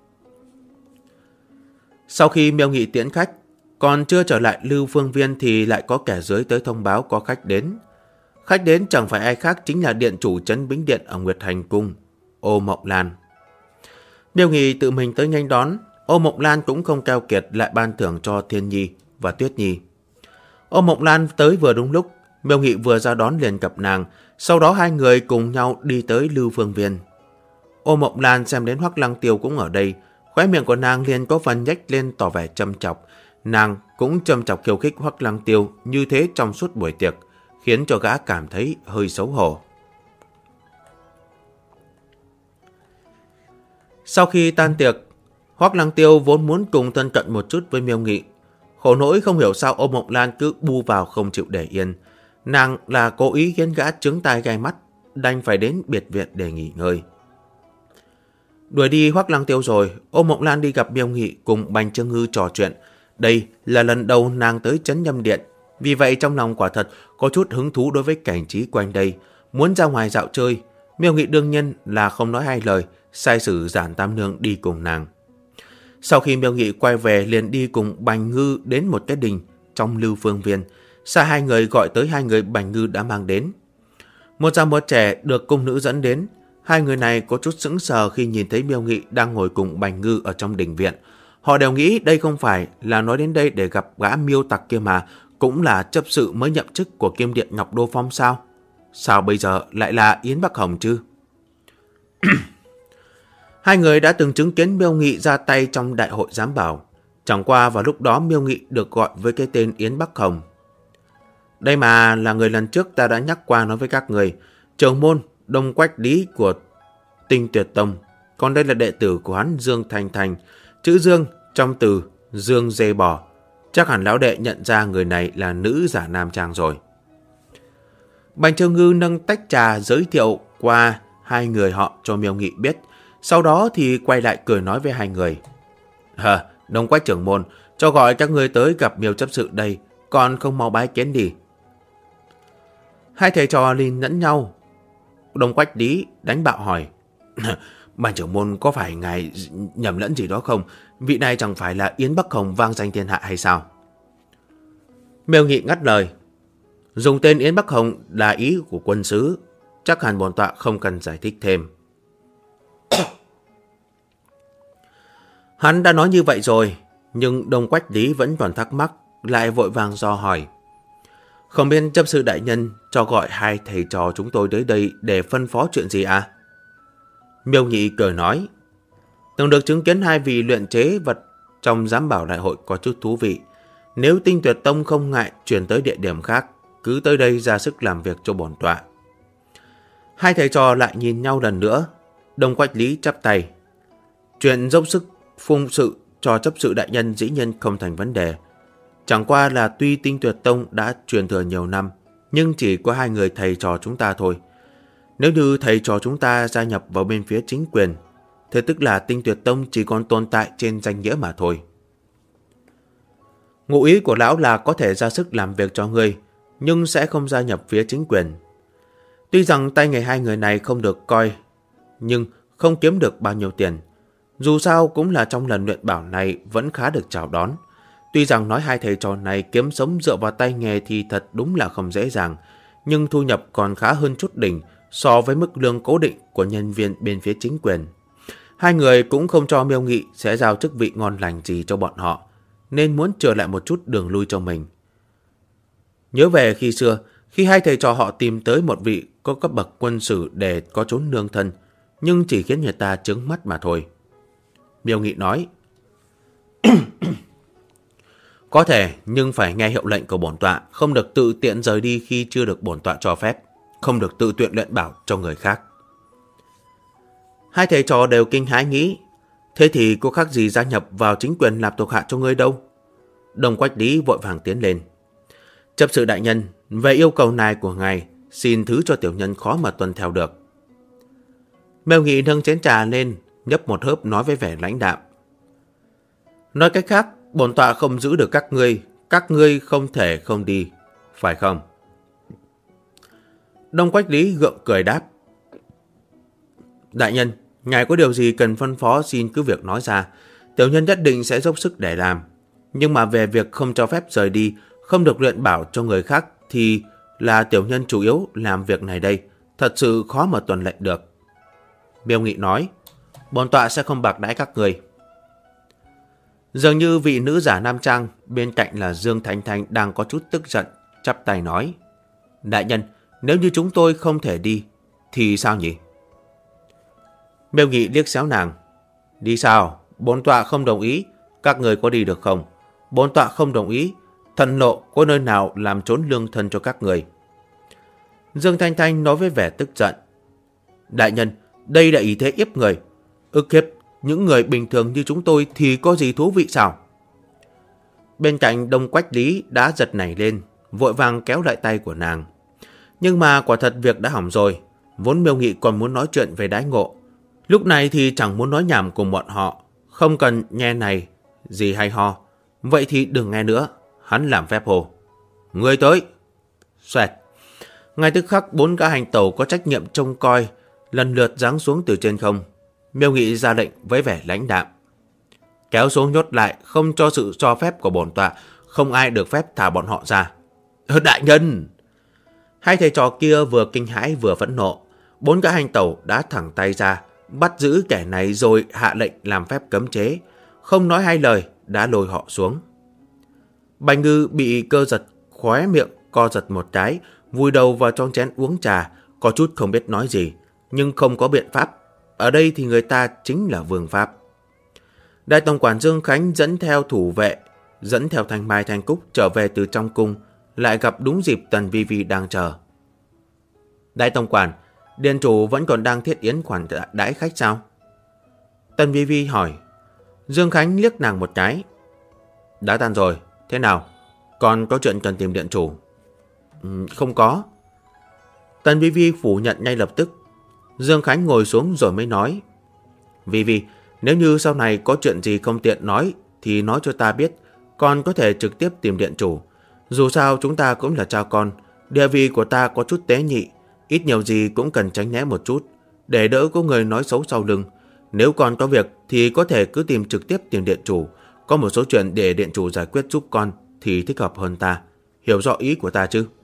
Sau khi Miêu Nghị tiễn khách, còn chưa trở lại Lưu Phương Viên thì lại có kẻ dưới tới thông báo có khách đến. Khách đến chẳng phải ai khác chính là điện chủ Trấn Bính Điện ở Nguyệt Hành Cung, Ô Mộng Lan. Miêu Nghị tự mình tới nghênh đón, Ô Mộng Lan cũng không keo kiệt lại ban thưởng cho Thiên Nhi và Tuyết Nhi. Ô Mộng Lan tới vừa đúng lúc, Miêu Nghị vừa ra đón liền gặp nàng, sau đó hai người cùng nhau đi tới Lưu Phương Viên. Ô Mộng Lan xem đến Hoắc Lăng Tiêu cũng ở đây, khóe miệng của nàng liền có phần nhếch lên tỏ vẻ châm chọc. Nàng cũng châm chọc khiêu khích Hoắc Lăng Tiêu như thế trong suốt buổi tiệc, khiến cho gã cảm thấy hơi xấu hổ. Sau khi tan tiệc, Hoắc Lăng Tiêu vốn muốn cùng thân cận một chút với Miêu Nghị. Khổ nỗi không hiểu sao Ô Mộng Lan cứ bu vào không chịu để yên. Nàng là cố ý khiến gã trướng tai gai mắt, đành phải đến biệt viện để nghỉ ngơi. Đuổi đi Hoắc Lăng Tiêu rồi, Ô Mộng Lan đi gặp Miêu Nghị cùng Bành Trương Ngư trò chuyện. Đây là lần đầu nàng tới Trấn Nhâm Điện, vì vậy trong lòng quả thật có chút hứng thú đối với cảnh trí quanh đây, muốn ra ngoài dạo chơi. Miêu Nghị đương nhiên là không nói hai lời, sai sử Giản Tam Nương đi cùng nàng. Sau khi Miêu Nghị quay về liền đi cùng Bành Ngư đến một cái đình trong Lưu Phương Viên. Xa hai người gọi tới hai người Bành Ngư đã mang đến. Một già một trẻ được cung nữ dẫn đến. Hai người này có chút sững sờ khi nhìn thấy Miêu Nghị đang ngồi cùng Bành Ngư ở trong đình viện. Họ đều nghĩ đây không phải là nói đến đây để gặp gã Miêu tặc kia mà, cũng là chấp sự mới nhậm chức của Kim Điện Ngọc Đô Phong sao? Sao bây giờ lại là Yến Bắc Hồng chứ? Hai người đã từng chứng kiến Miêu Nghị ra tay trong đại hội giám bảo. Chẳng qua vào lúc đó Miêu Nghị được gọi với cái tên Yến Bắc Hồng. Đây mà là người lần trước ta đã nhắc qua nói với các người, trưởng môn Đông Quách Lý của Tinh Tuyệt Tông. Còn đây là đệ tử của hắn Dương Thành Thành. Chữ Dương trong từ Dương Dê Bò. Chắc hẳn lão đệ nhận ra người này là nữ giả nam trang rồi. Bành Trương Ngư nâng tách trà giới thiệu qua hai người họ cho Miêu Nghị biết. Sau đó thì quay lại cười nói với hai người. Đông Quách trưởng môn, cho gọi các người tới gặp Miêu chấp sự đây, còn không mau bái kiến đi. Hai thầy trò liền nhẫn nhau. Đông Quách Lý đánh bạo hỏi. Bành trưởng môn có phải ngài nhầm lẫn gì đó không? Vị này chẳng phải là Yến Bắc Hồng vang danh thiên hạ hay sao? Miêu Nghị ngắt lời. Dùng tên Yến Bắc Hồng là ý của quân sứ, chắc hẳn bổn tọa không cần giải thích thêm. Hắn đã nói như vậy rồi, nhưng Đông Quách Lý vẫn còn thắc mắc, lại vội vàng do hỏi. Không biết chấp sự đại nhân cho gọi hai thầy trò chúng tôi tới đây để phân phó chuyện gì à? Miêu Nghị cười nói. Từng được chứng kiến hai vị luyện chế vật trong giám bảo đại hội có chút thú vị. Nếu Tinh Tuyệt Tông không ngại chuyển tới địa điểm khác, cứ tới đây ra sức làm việc cho bổn tọa. Hai thầy trò lại nhìn nhau lần nữa. Đông Quách Lý chắp tay. Chuyện dốc sức phụng sự cho chấp sự đại nhân dĩ nhiên không thành vấn đề. Chẳng qua là tuy Tinh Tuyệt Tông đã truyền thừa nhiều năm, nhưng chỉ có hai người thầy trò chúng ta thôi. Nếu như thầy trò chúng ta gia nhập vào bên phía chính quyền, thế tức là Tinh Tuyệt Tông chỉ còn tồn tại trên danh nghĩa mà thôi. Ngụ ý của lão là có thể ra sức làm việc cho ngươi, nhưng sẽ không gia nhập phía chính quyền. Tuy rằng tay nghề hai người này không được coi, nhưng không kiếm được bao nhiêu tiền. Dù sao cũng là trong lần luyện bảo này vẫn khá được chào đón. Tuy rằng nói hai thầy trò này kiếm sống dựa vào tay nghề thì thật đúng là không dễ dàng, nhưng thu nhập còn khá hơn chút đỉnh so với mức lương cố định của nhân viên bên phía chính quyền. Hai người cũng không cho Miêu Nghị sẽ giao chức vị ngon lành gì cho bọn họ, nên muốn trở lại một chút đường lui cho mình. Nhớ về khi xưa, khi hai thầy trò họ tìm tới một vị có cấp bậc quân sử để có trốn nương thân, nhưng chỉ khiến người ta trướng mắt mà thôi. Miêu Nghị nói. Có thể, nhưng phải nghe hiệu lệnh của bổn tọa, không được tự tiện rời đi khi chưa được bổn tọa cho phép, không được tự tuyện luyện bảo cho người khác. Hai thầy trò đều kinh hãi nghĩ, thế thì có khác gì gia nhập vào chính quyền làm thuộc hạ cho ngươi đâu. Đồng Quách Lý vội vàng tiến lên. Chấp sự đại nhân, về yêu cầu này của ngài, xin thứ cho tiểu nhân khó mà tuân theo được. Mèo Nghị nâng chén trà lên, nhấp một hớp nói với vẻ lãnh đạm. Nói cách khác, bổn tọa không giữ được các ngươi không thể không đi, phải không? Đông Quách Lý gượng cười đáp. Đại nhân, ngài có điều gì cần phân phó xin cứ việc nói ra, tiểu nhân nhất định sẽ dốc sức để làm. Nhưng mà về việc không cho phép rời đi, không được luyện bảo cho người khác thì là tiểu nhân chủ yếu làm việc này đây, thật sự khó mà tuân lệnh được. Miêu Nghị nói, bổn tọa sẽ không bạc đãi các người. Dường như vị nữ giả nam trang bên cạnh là Dương Thanh Thanh đang có chút tức giận, chắp tay nói, đại nhân, nếu như chúng tôi không thể đi, thì sao nhỉ? Miêu Nghị liếc xéo nàng, đi sao? Bổn tọa không đồng ý, các người có đi được không? Bổn tọa không đồng ý, thần nộ có nơi nào làm trốn lương thân cho các người? Dương Thanh Thanh nói với vẻ tức giận, đại nhân, đây là ý thế ép người, ức hiếp những người bình thường như chúng tôi thì có gì thú vị sao? Bên cạnh Đông Quách Lý đã giật nảy lên, vội vàng kéo lại tay của nàng. Nhưng mà quả thật việc đã hỏng rồi, vốn Miêu Nghị còn muốn nói chuyện về đãi ngộ. Lúc này thì chẳng muốn nói nhảm cùng bọn họ, không cần nghe này gì hay ho. Vậy thì đừng nghe nữa, hắn làm phép hồ. Người tới! Xoẹt! Ngay tức khắc 4 gã hành tẩu có trách nhiệm trông coi lần lượt giáng xuống từ trên không. Miêu Nghị ra lệnh với vẻ lãnh đạm. Kéo xuống nhốt lại, không cho sự cho phép của bổn tọa, không ai được phép thả bọn họ ra. Đại nhân! Hai thầy trò kia vừa kinh hãi vừa phẫn nộ. 4 gã hành tẩu đã thẳng tay ra, bắt giữ kẻ này rồi hạ lệnh làm phép cấm chế. Không nói hai lời, đã lôi họ xuống. Bành Ngư bị cơ giật, khóe miệng co giật một cái, vùi đầu vào trong chén uống trà, có chút không biết nói gì, nhưng không có biện pháp. Ở đây thì người ta chính là vương pháp. Đại tổng quản Dương Khánh dẫn theo thủ vệ, dẫn theo Thanh Mai Thanh Cúc trở về từ trong cung, lại gặp đúng dịp Tần Vi Vi đang chờ. Đại tổng quản, điện chủ vẫn còn đang thiết yến khoản đãi khách sao? Tần Vi Vi hỏi. Dương Khánh liếc nàng một cái. Đã tan rồi, thế nào? Còn có chuyện cần tìm điện chủ? Không có. Tần Vi Vi phủ nhận ngay lập tức. Dương Khánh ngồi xuống rồi mới nói. Vi Vi, nếu như sau này có chuyện gì không tiện nói thì nói cho ta biết, con có thể trực tiếp tìm điện chủ. Dù sao chúng ta cũng là cha con, địa vị của ta có chút tế nhị, ít nhiều gì cũng cần tránh né một chút, để đỡ có người nói xấu sau lưng. Nếu con có việc thì có thể cứ trực tiếp tìm điện chủ, có một số chuyện để điện chủ giải quyết giúp con thì thích hợp hơn ta. Hiểu rõ ý của ta chứ?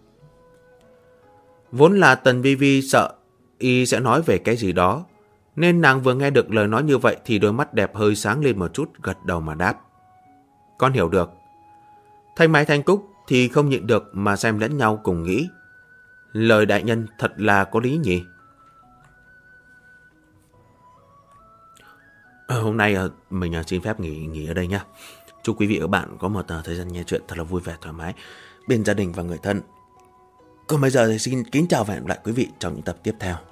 Vốn là Tần Vi Vi sợ y sẽ nói về cái gì đó, nên nàng vừa nghe được lời nói như vậy thì đôi mắt đẹp hơi sáng lên một chút, gật đầu mà đáp. Con hiểu được. Thanh Mai Thanh Cúc thì không nhịn được mà xem lẫn nhau cùng nghĩ. Lời đại nhân thật là có lý nhỉ? Hôm nay mình xin phép nghỉ ở đây nhé. Chúc quý vị và các bạn có một thời gian nghe chuyện thật là vui vẻ thoải mái bên gia đình và người thân. Còn bây giờ thì xin kính chào và hẹn gặp lại quý vị trong những tập tiếp theo.